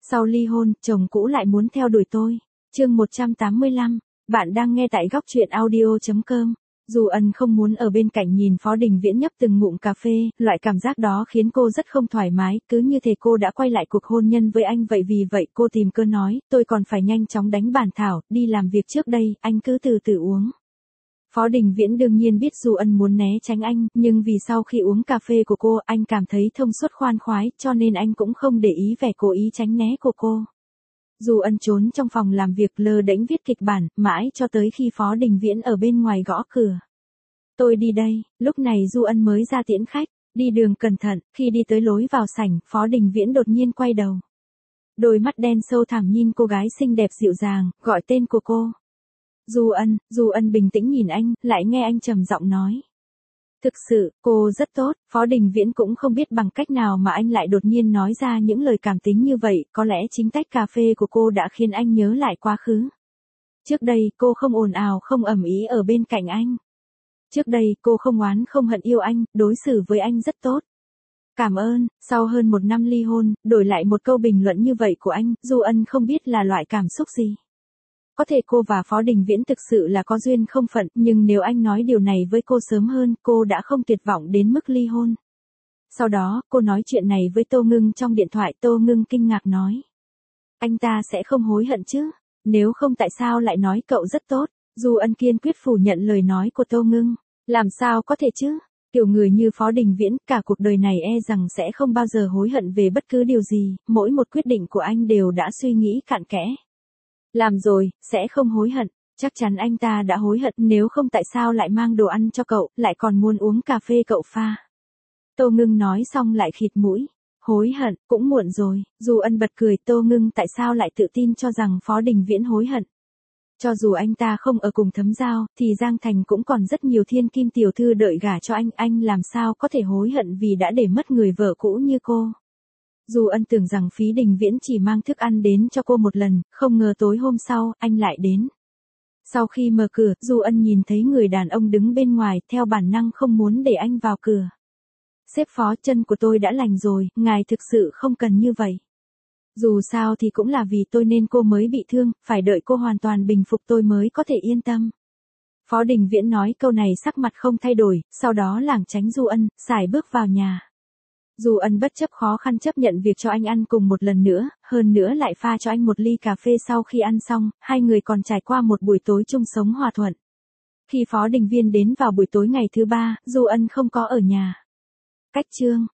Sau ly hôn, chồng cũ lại muốn theo đuổi tôi. Chương 185, bạn đang nghe tại góc truyện audio.com. Du Ân không muốn ở bên cạnh nhìn Phó Đình Viễn nhấp từng ngụm cà phê, loại cảm giác đó khiến cô rất không thoải mái, cứ như thể cô đã quay lại cuộc hôn nhân với anh vậy. Vì vậy cô tìm cơ nói, tôi còn phải nhanh chóng đánh bản thảo, đi làm việc trước đây, anh cứ từ từ uống. Phó Đình Viễn đương nhiên biết Du Ân muốn né tránh anh, nhưng vì sau khi uống cà phê của cô, anh cảm thấy thông suốt khoan khoái, cho nên anh cũng không để ý vẻ cố ý tránh né của cô. Du Ân trốn trong phòng làm việc lơ đễnh viết kịch bản, mãi cho tới khi Phó Đình Viễn ở bên ngoài gõ cửa. Tôi đi đây, lúc này Du Ân mới ra tiễn khách, đi đường cẩn thận, khi đi tới lối vào sảnh, Phó Đình Viễn đột nhiên quay đầu. Đôi mắt đen sâu thẳm nhìn cô gái xinh đẹp dịu dàng, gọi tên của cô. Du Ân bình tĩnh nhìn anh, lại nghe anh trầm giọng nói. Thực sự, cô rất tốt, Phó Đình Viễn cũng không biết bằng cách nào mà anh lại đột nhiên nói ra những lời cảm tính như vậy, có lẽ chính tách cà phê của cô đã khiến anh nhớ lại quá khứ. Trước đây, cô không ồn ào không ầm ĩ ở bên cạnh anh. Trước đây, cô không oán không hận yêu anh, đối xử với anh rất tốt. Cảm ơn, sau hơn 1 năm ly hôn, đổi lại một câu bình luận như vậy của anh, Du Ân không biết là loại cảm xúc gì. Có thể cô và Phó Đình Viễn thực sự là có duyên không phận, nhưng nếu anh nói điều này với cô sớm hơn, cô đã không tuyệt vọng đến mức ly hôn. Sau đó, cô nói chuyện này với Tô Ngưng trong điện thoại. Tô Ngưng kinh ngạc nói. Anh ta sẽ không hối hận chứ? Nếu không tại sao lại nói cậu rất tốt? Du Ân kiên quyết phủ nhận lời nói của Tô Ngưng. Làm sao có thể chứ? Kiểu người như Phó Đình Viễn, cả cuộc đời này e rằng sẽ không bao giờ hối hận về bất cứ điều gì, mỗi một quyết định của anh đều đã suy nghĩ cặn kẽ. Làm rồi, sẽ không hối hận, chắc chắn anh ta đã hối hận, nếu không tại sao lại mang đồ ăn cho cậu, lại còn muốn uống cà phê cậu pha. Tô Ngưng nói xong lại khịt mũi. Hối hận, cũng muộn rồi. Du Ân bật cười. Tô Ngưng tại sao lại tự tin cho rằng Phó Đình Viễn hối hận. Cho dù anh ta không ở cùng Thấm Giao, thì Giang Thành cũng còn rất nhiều thiên kim tiểu thư đợi gả cho anh làm sao có thể hối hận vì đã để mất người vợ cũ như cô. Du Ân tưởng rằng Phí Đình Viễn chỉ mang thức ăn đến cho cô một lần, không ngờ tối hôm sau, anh lại đến. Sau khi mở cửa, Du Ân nhìn thấy người đàn ông đứng bên ngoài, theo bản năng không muốn để anh vào cửa. Sếp Phó, chân của tôi đã lành rồi, ngài thực sự không cần như vậy. Dù sao thì cũng là vì tôi nên cô mới bị thương, phải đợi cô hoàn toàn bình phục tôi mới có thể yên tâm. Phó Đình Viễn nói câu này sắc mặt không thay đổi, sau đó lảng tránh Du Ân, sải bước vào nhà. Du Ân bất chấp khó khăn chấp nhận việc cho anh ăn cùng một lần nữa, hơn nữa lại pha cho anh một ly cà phê. Sau khi ăn xong, hai người còn trải qua một buổi tối chung sống hòa thuận. Khi Phó Đình Viễn đến vào buổi tối ngày thứ 3, Du Ân không có ở nhà. Cách chương